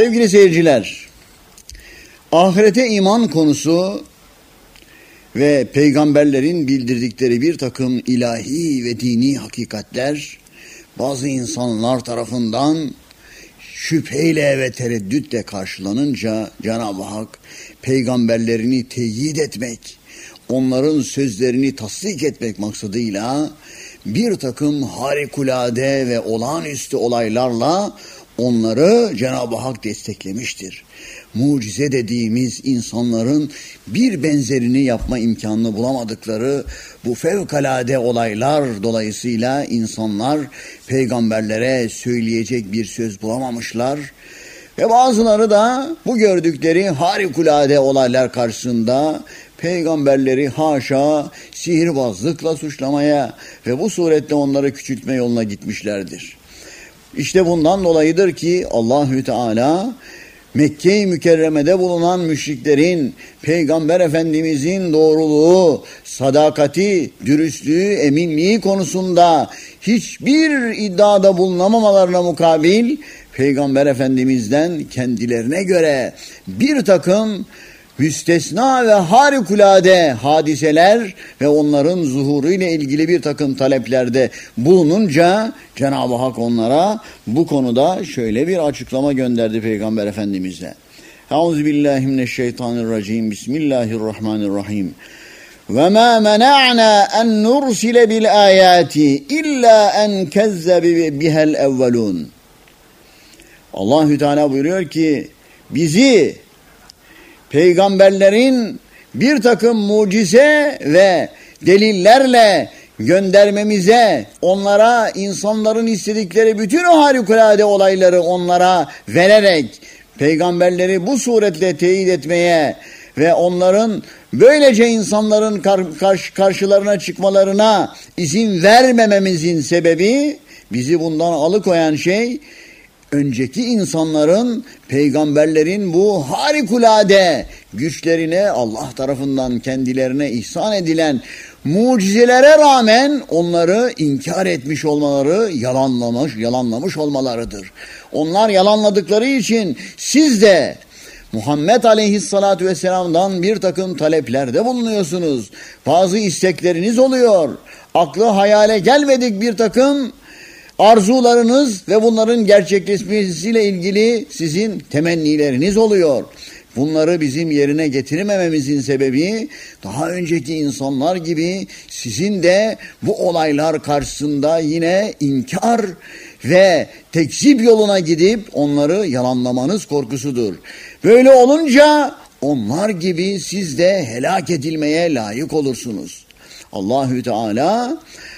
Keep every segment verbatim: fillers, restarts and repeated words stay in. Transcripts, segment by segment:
Sevgili seyirciler, ahirete iman konusu ve peygamberlerin bildirdikleri bir takım ilahi ve dini hakikatler bazı insanlar tarafından şüpheyle ve tereddütle karşılanınca Cenab-ı Hak peygamberlerini teyit etmek, onların sözlerini tasdik etmek maksadıyla bir takım harikulade ve olağanüstü olaylarla onları Cenab-ı Hak desteklemiştir. Mucize dediğimiz insanların bir benzerini yapma imkanını bulamadıkları bu fevkalade olaylar dolayısıyla insanlar peygamberlere söyleyecek bir söz bulamamışlar. Ve bazıları da bu gördükleri harikulade olaylar karşısında peygamberleri haşa sihirbazlıkla suçlamaya ve bu surette onları küçültme yoluna gitmişlerdir. İşte bundan dolayıdır ki Allahü Teala Mekke-i Mükerreme'de bulunan müşriklerin Peygamber Efendimizin doğruluğu, sadakati, dürüstlüğü, eminliği konusunda hiçbir iddiada bulunamamalarına mukabil Peygamber Efendimiz'den kendilerine göre bir takım müstesna ve harikulade hadiseler ve onların zuhuru ile ilgili bir takım taleplerde bulununca Cenab-ı Hak onlara bu konuda şöyle bir açıklama gönderdi Peygamber Efendimiz'e. Euzubillahimineşşeytanirracim. Bismillahirrahmanirrahim. Ve ma mena'na en nursile bil ayati illa en kezzebe bihel evvelun. Allahü Teala buyuruyor ki bizi peygamberlerin bir takım mucize ve delillerle göndermemize, onlara insanların istedikleri bütün o harikulade olayları onlara vererek peygamberleri bu suretle teyit etmeye ve onların böylece insanların kar- karşı karşılarına çıkmalarına izin vermememizin sebebi, bizi bundan alıkoyan şey, önceki insanların, peygamberlerin bu harikulade güçlerine Allah tarafından kendilerine ihsan edilen mucizelere rağmen onları inkar etmiş olmaları, yalanlamış, yalanlamış olmalarıdır. Onlar yalanladıkları için siz de Muhammed Aleyhisselatü Vesselam'dan bir takım taleplerde bulunuyorsunuz. Bazı istekleriniz oluyor. Aklı hayale gelmedik bir takım arzularınız ve bunların gerçekleşmesiyle ilgili sizin temennileriniz oluyor. Bunları bizim yerine getiremememizin sebebi daha önceki insanlar gibi sizin de bu olaylar karşısında yine inkar ve tekzip yoluna gidip onları yalanlamanız korkusudur. Böyle olunca onlar gibi siz de helak edilmeye layık olursunuz. Allahü Teala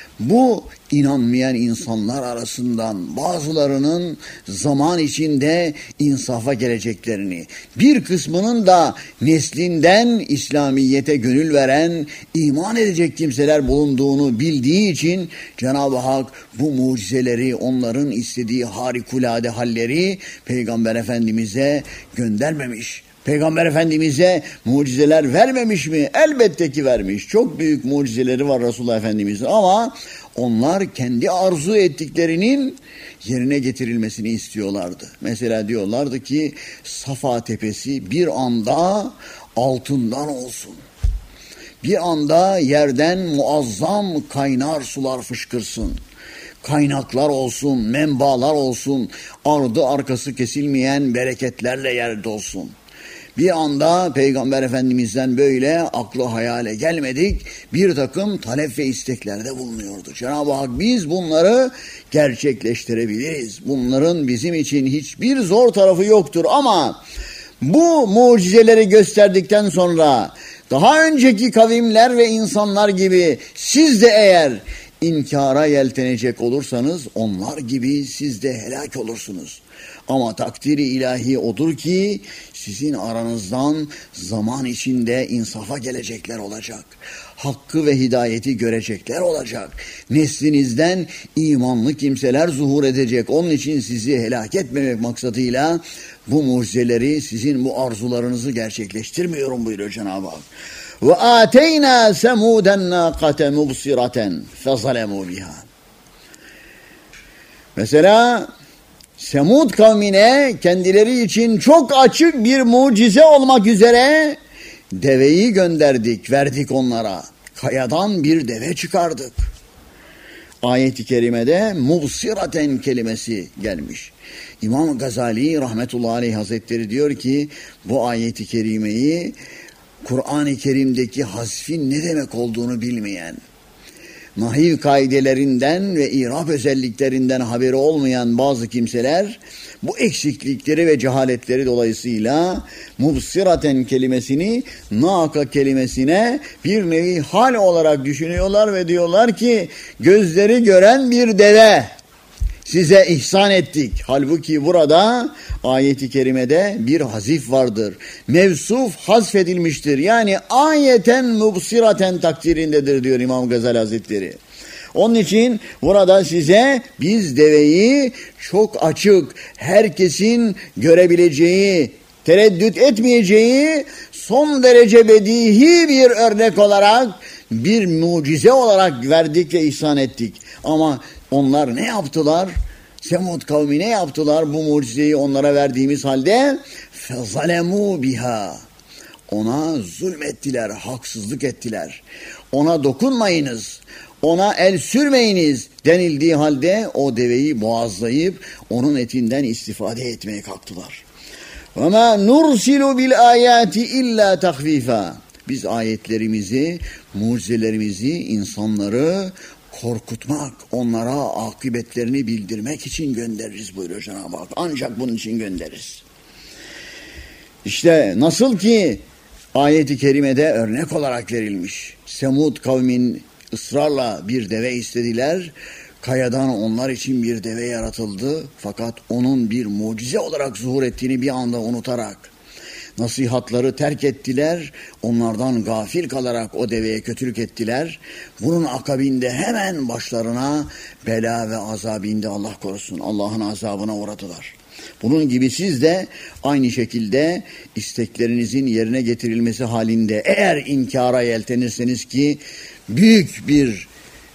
bu inanmayan insanlar arasından bazılarının zaman içinde insafa geleceklerini, bir kısmının da neslinden İslamiyet'e gönül veren, iman edecek kimseler bulunduğunu bildiği için Cenab-ı Hak bu mucizeleri, onların istediği harikulade halleri Peygamber Efendimiz'e göndermemiş. Peygamber Efendimiz'e mucizeler vermemiş mi? Elbette ki vermiş. Çok büyük mucizeleri var Resulullah Efendimiz'in ama onlar kendi arzu ettiklerinin yerine getirilmesini istiyorlardı. Mesela diyorlardı ki Safa Tepesi bir anda altından olsun. Bir anda yerden muazzam kaynar sular fışkırsın. Kaynaklar olsun, menbalar olsun, ardı arkası kesilmeyen bereketlerle yerde olsun. Bir anda Peygamber Efendimiz'den böyle aklı hayale gelmedik bir takım talep ve isteklerde bulunuyordu. Cenab-ı Hak biz bunları gerçekleştirebiliriz. Bunların bizim için hiçbir zor tarafı yoktur ama bu mucizeleri gösterdikten sonra daha önceki kavimler ve insanlar gibi siz de eğer inkara yeltenecek olursanız onlar gibi siz de helak olursunuz. Ama takdiri ilahi odur ki sizin aranızdan zaman içinde insafa gelecekler olacak. Hakkı ve hidayeti görecekler olacak. Neslinizden imanlı kimseler zuhur edecek. Onun için sizi helak etmemek maksadıyla bu mucizeleri, sizin bu arzularınızı gerçekleştirmiyorum buyuruyor Cenab-ı Hak. Ve ateyna semuden naqate mubsiraten fezalemu biha. Mesela Semud kavmine kendileri için çok açık bir mucize olmak üzere deveyi gönderdik, verdik onlara. Kayadan bir deve çıkardık. Ayet-i kerimede mubsiraten kelimesi gelmiş. İmam Gazali rahmetullahi aleyh hazretleri diyor ki bu ayet-i kerimeyi Kur'an-ı Kerim'deki hasfin ne demek olduğunu bilmeyen, nahiv kaidelerinden ve irab özelliklerinden haberi olmayan bazı kimseler bu eksiklikleri ve cehaletleri dolayısıyla mubsiraten kelimesini naka kelimesine bir nevi hal olarak düşünüyorlar ve diyorlar ki gözleri gören bir deve size ihsan ettik. Halbuki burada ayet-i kerimede bir hazif vardır. Mevsuf hasfedilmiştir. Yani ayeten mubsiraten takdirindedir diyor İmam Gazali Hazretleri. Onun için burada size biz deveyi çok açık, herkesin görebileceği, tereddüt etmeyeceği son derece bedihi bir örnek olarak, bir mucize olarak verdik ve ihsan ettik. Ama onlar ne yaptılar? Semud kavmi ne yaptılar? Bu mucizeyi onlara verdiğimiz halde فَظَلَمُوا biha. Ona zulmettiler, haksızlık ettiler. Ona dokunmayınız, ona el sürmeyiniz denildiği halde o deveyi boğazlayıp onun etinden istifade etmeye kalktılar. وَمَا نُرْسِلُ بِالْآيَاتِ اِلَّا تَخْفِيفًا. Biz ayetlerimizi, mucizelerimizi, insanları korkutmak, onlara akıbetlerini bildirmek için göndeririz buyuruyor Cenab-ı Hak. Ancak bunun için göndeririz. İşte nasıl ki ayet-i kerimede örnek olarak verilmiş. Semud kavmin ısrarla bir deve istediler. Kayadan onlar için bir deve yaratıldı. Fakat onun bir mucize olarak zuhur ettiğini bir anda unutarak nasihatları terk ettiler. Onlardan gafil kalarak o deveye kötülük ettiler. Bunun akabinde hemen başlarına bela ve azabinde Allah korusun Allah'ın azabına uğradılar. Bunun gibi siz de aynı şekilde isteklerinizin yerine getirilmesi halinde eğer inkara yeltenirseniz ki büyük bir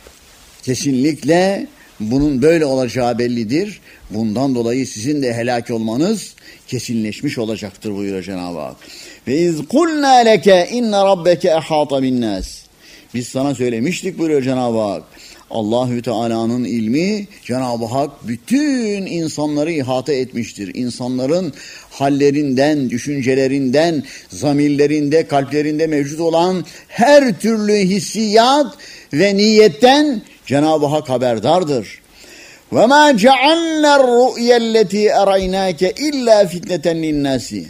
kesinlikle bunun böyle olacağı bellidir. Bundan dolayı sizin de helak olmanız kesinleşmiş olacaktır buyuruyor Cenab-ı Hak. Ve iz kulna leke inne rabbeke ehata bin nas. Biz sana söylemiştik buyuruyor Cenab-ı Hak. Allahü Teala'nın ilmi, Cenab-ı Hak bütün insanları ihata etmiştir. İnsanların hallerinden, düşüncelerinden, zamirlerinde, kalplerinde mevcut olan her türlü hissiyat ve niyetten Cenab-ı Hak haberdardır. وَمَا جَعَلْنَا الرُّؤْيَ الَّتِي اَرَيْنَاكَ اِلَّا فِتْنَةً لِلنَّاسِ.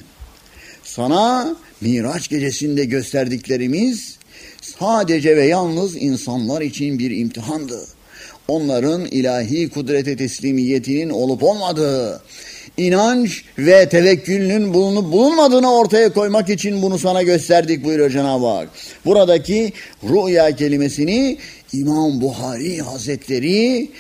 Sana Miraç gecesinde gösterdiklerimiz sadece ve yalnız insanlar için bir imtihandı. Onların ilahi kudrete teslimiyetinin olup olmadığı, inanç ve tevekkülünün bulunup bulunmadığını ortaya koymak için bunu sana gösterdik buyuruyor Cenab-ı Hak. Buradaki rüya kelimesini İmam Buhari Hazretleri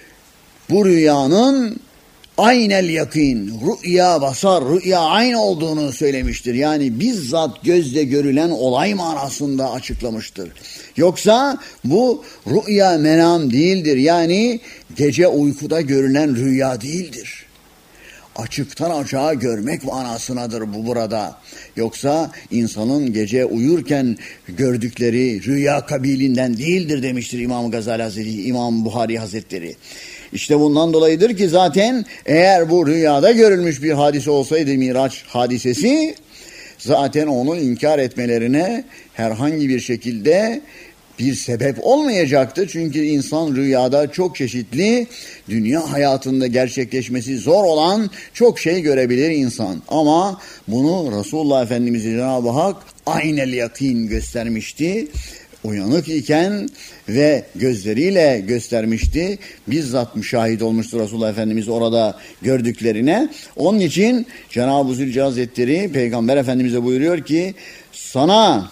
bu rüyanın aynel yakin, rüya basar, rüya ayn olduğunu söylemiştir. Yani bizzat gözle görülen olay manasında açıklamıştır. Yoksa bu rüya menam değildir. Yani gece uykuda görülen rüya değildir. Açıktan açığa görmek manasınadır bu burada. Yoksa insanın gece uyurken gördükleri rüya kabilinden değildir demiştir İmam Gazali Hazretleri, İmam Buhari Hazretleri. İşte bundan dolayıdır ki zaten eğer bu rüyada görülmüş bir hadise olsaydı Miraç hadisesi, zaten onu inkar etmelerine herhangi bir şekilde bir sebep olmayacaktı. Çünkü insan rüyada çok çeşitli, dünya hayatında gerçekleşmesi zor olan çok şey görebilir insan. Ama bunu Resulullah Efendimiz'e Cenab-ı Hak aynel yakin göstermişti. Uyanık iken ve gözleriyle göstermişti. Bizzat müşahit olmuştur Resulullah Efendimiz orada gördüklerine. Onun için Cenab-ı Zülcelal Hazretleri Peygamber Efendimiz'e buyuruyor ki sana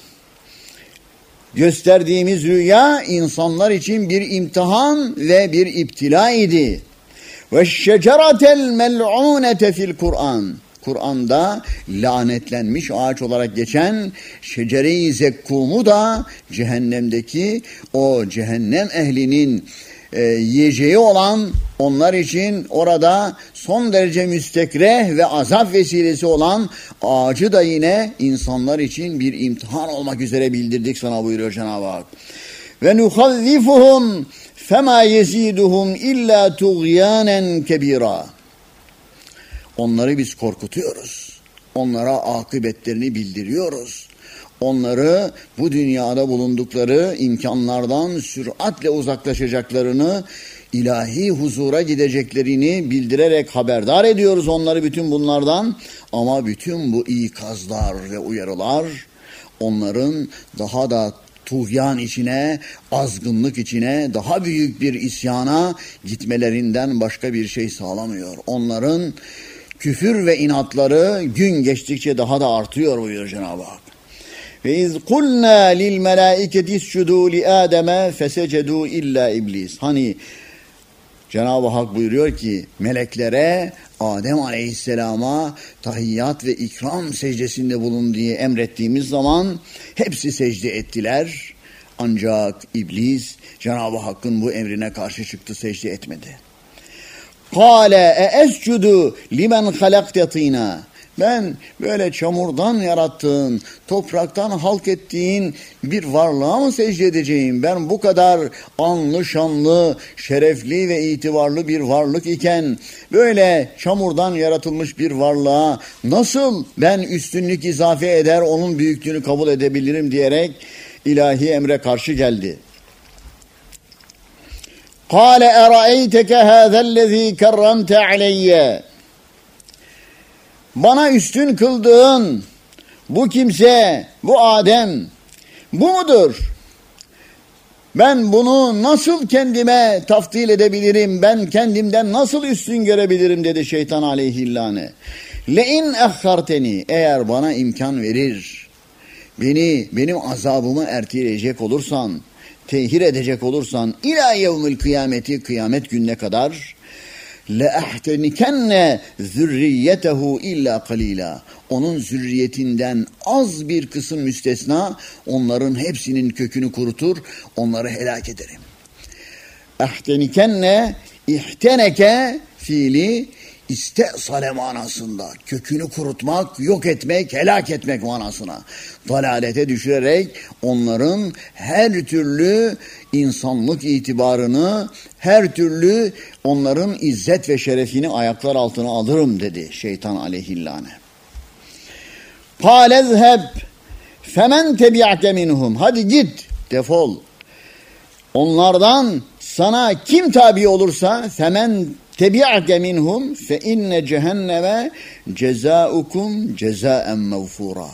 gösterdiğimiz rüya insanlar için bir imtihan ve bir iptila idi. Ve şeceratel mel'unete fil Kur'an. Kur'an'da lanetlenmiş ağaç olarak geçen şecere-i zekkumu da cehennemdeki o cehennem ehlinin e, yiyeceği olan, onlar için orada son derece müstekreh ve azap vesilesi olan ağacı da yine insanlar için bir imtihan olmak üzere bildirdik sana buyuruyor Cenab-ı Hak. Ve nuhavvifuhum fema yeziduhum illa tuğyanen kebira. Onları biz korkutuyoruz. Onlara akıbetlerini bildiriyoruz. Onları bu dünyada bulundukları imkanlardan süratle uzaklaşacaklarını, ilahi huzura gideceklerini bildirerek haberdar ediyoruz onları bütün bunlardan. Ama bütün bu ikazlar ve uyarılar onların daha da tuğyan içine, azgınlık içine, daha büyük bir isyana gitmelerinden başka bir şey sağlamıyor. Onların küfür ve inatları gün geçtikçe daha da artıyor buyuruyor Cenab-ı Hak. Ve iz kulna lil melaiketi iscudu li Adem'e fesecedu illa iblis. Hani Cenab-ı Hak buyuruyor ki meleklere Adem Aleyhisselam'a tahiyyat ve ikram secdesinde bulun diye emrettiğimiz zaman hepsi secde ettiler. Ancak iblis Cenab-ı Hakk'ın bu emrine karşı çıktı, secde etmedi. Kâle e escudu limen halakte tînâ. Ben böyle çamurdan yarattığın, topraktan halk ettiğin bir varlığa mı secde edeceğim? Ben bu kadar anlı şanlı, şerefli ve itibarlı bir varlık iken böyle çamurdan yaratılmış bir varlığa nasıl ben üstünlük izafe eder, onun büyüklüğünü kabul edebilirim diyerek ilahi emre karşı geldi. قَالَ اَرَأَيْتَكَ هَذَا الَّذ۪ي كَرَّمْتَ عَلَيَّ. Bana üstün kıldığın bu kimse, bu Adem, bu mudur? Ben bunu nasıl kendime taftil edebilirim, ben kendimden nasıl üstün görebilirim dedi şeytan aleyhillâne. لَاِنْ اَخَّرْتَنِي. Eğer bana imkan verir, beni, benim azabımı erteleyecek olursan, tehir edecek olursan, ila yevmül kıyameti, kıyamet gününe kadar, لَاَحْتَنِكَنَّ ذُرِّيَّتَهُ illa kalila. Onun zürriyetinden az bir kısım müstesna, onların hepsinin kökünü kurutur, onları helak ederim. اَحْتَنِكَنَّ ihteneke fiili istesale manasında, kökünü kurutmak, yok etmek, helak etmek manasına. Dalalete düşürerek onların her türlü insanlık itibarını, her türlü onların izzet ve şerefini ayaklar altına alırım dedi şeytan aleyhillâne. قَالَ اذْهَبْ فَمَنْ تَبِعْتَ مِنْهُمْ. Hadi git, defol. Onlardan sana kim tabi olursa femen tebi'ake minhum fe inne cehenneme cezaukum cezaen mağfura.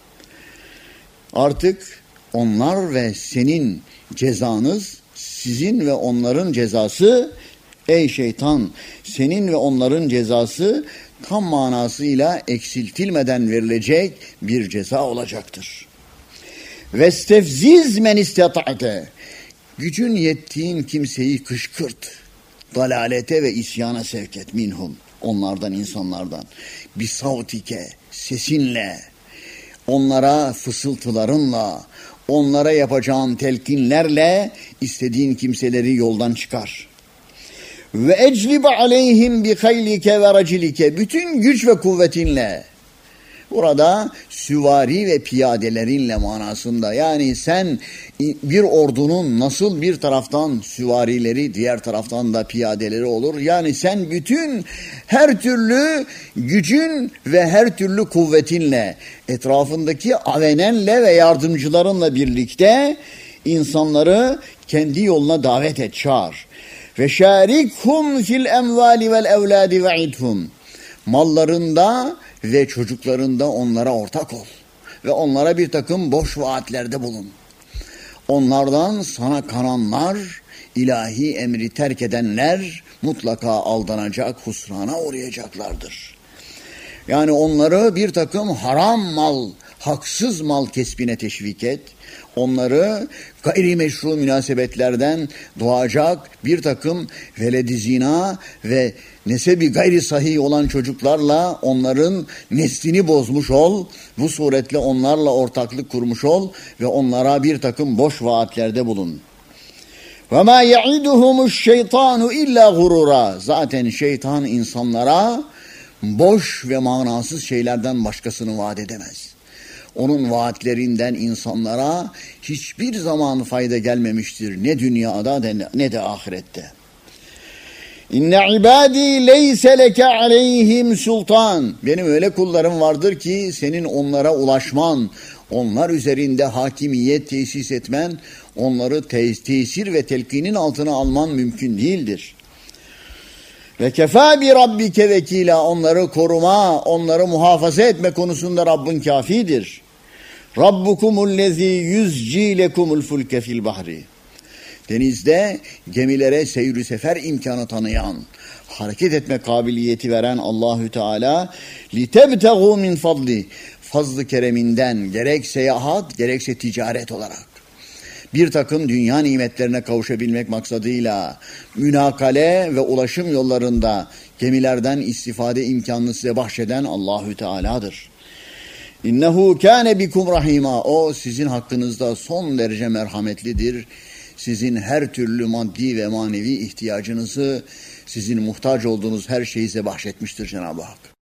Artık onlar ve senin cezanız, sizin ve onların cezası, ey şeytan, senin ve onların cezası tam manasıyla eksiltilmeden verilecek bir ceza olacaktır. Vestefziz men istata'te. Gücün yettiğin kimseyi kışkırt, dalalete ve isyana sevk et minhum, onlardan, insanlardan. Bisavtike, sesinle, onlara fısıltılarınla, onlara yapacağın telkinlerle istediğin kimseleri yoldan çıkar. Ve eclib aleyhim bi haylike ve racilike, bütün güç ve kuvvetinle. Burada süvari ve piyadelerinle manasında, yani sen bir ordunun nasıl bir taraftan süvarileri, diğer taraftan da piyadeleri olur. Yani sen bütün her türlü gücün ve her türlü kuvvetinle, etrafındaki avenenle ve yardımcılarınla birlikte insanları kendi yoluna davet et, çağır. Ve şarikhum fil emvali vel evladi ve idhum. Mallarında ve çocuklarında onlara ortak ol. Ve onlara bir takım boş vaatlerde bulun. Onlardan sana kananlar, ilahi emri terk edenler mutlaka aldanacak, husrana uğrayacaklardır. Yani onları bir takım haram mal, haksız mal kesbine teşvik et. Onları gayrimeşru münasebetlerden doğacak bir takım veledi zina ve nesebi gayri sahih olan çocuklarla onların neslini bozmuş ol. Bu suretle onlarla ortaklık kurmuş ol ve onlara bir takım boş vaatlerde bulun. Ve ma ya'iduhumuş şeytanu illa gurura. Zaten şeytan insanlara boş ve manasız şeylerden başkasını vaat edemez. Onun vaatlerinden insanlara hiçbir zaman fayda gelmemiştir. Ne dünyada ne de ahirette. İnne ibadî leyse leke aleyhim sultan. Benim öyle kullarım vardır ki senin onlara ulaşman, onlar üzerinde hakimiyet tesis etmen, onları te- tesir ve telkinin altına alman mümkün değildir. Ve kefâ bi rabbike vekîlâ. Onları koruma, onları muhafaza etme konusunda Rabbin kafidir. Rabbukumullezî yüzcî lekumul fulke fil bahri. Denizde gemilere seyr-i sefer imkanı tanıyan, hareket etme kabiliyeti veren Allahü Teala litebtegu min fadli, fazl-ı kereminden gerek seyahat gerekse ticaret olarak bir takım dünya nimetlerine kavuşabilmek maksadıyla münakale ve ulaşım yollarında gemilerden istifade imkanını size bahşeden Allahü Teala'dır. İnnehu kâne bikum rahîmâ. O sizin hakkınızda son derece merhametlidir. Sizin her türlü maddi ve manevi ihtiyacınızı, sizin muhtaç olduğunuz her şeyi size bahşetmiştir Cenab-ı Hak.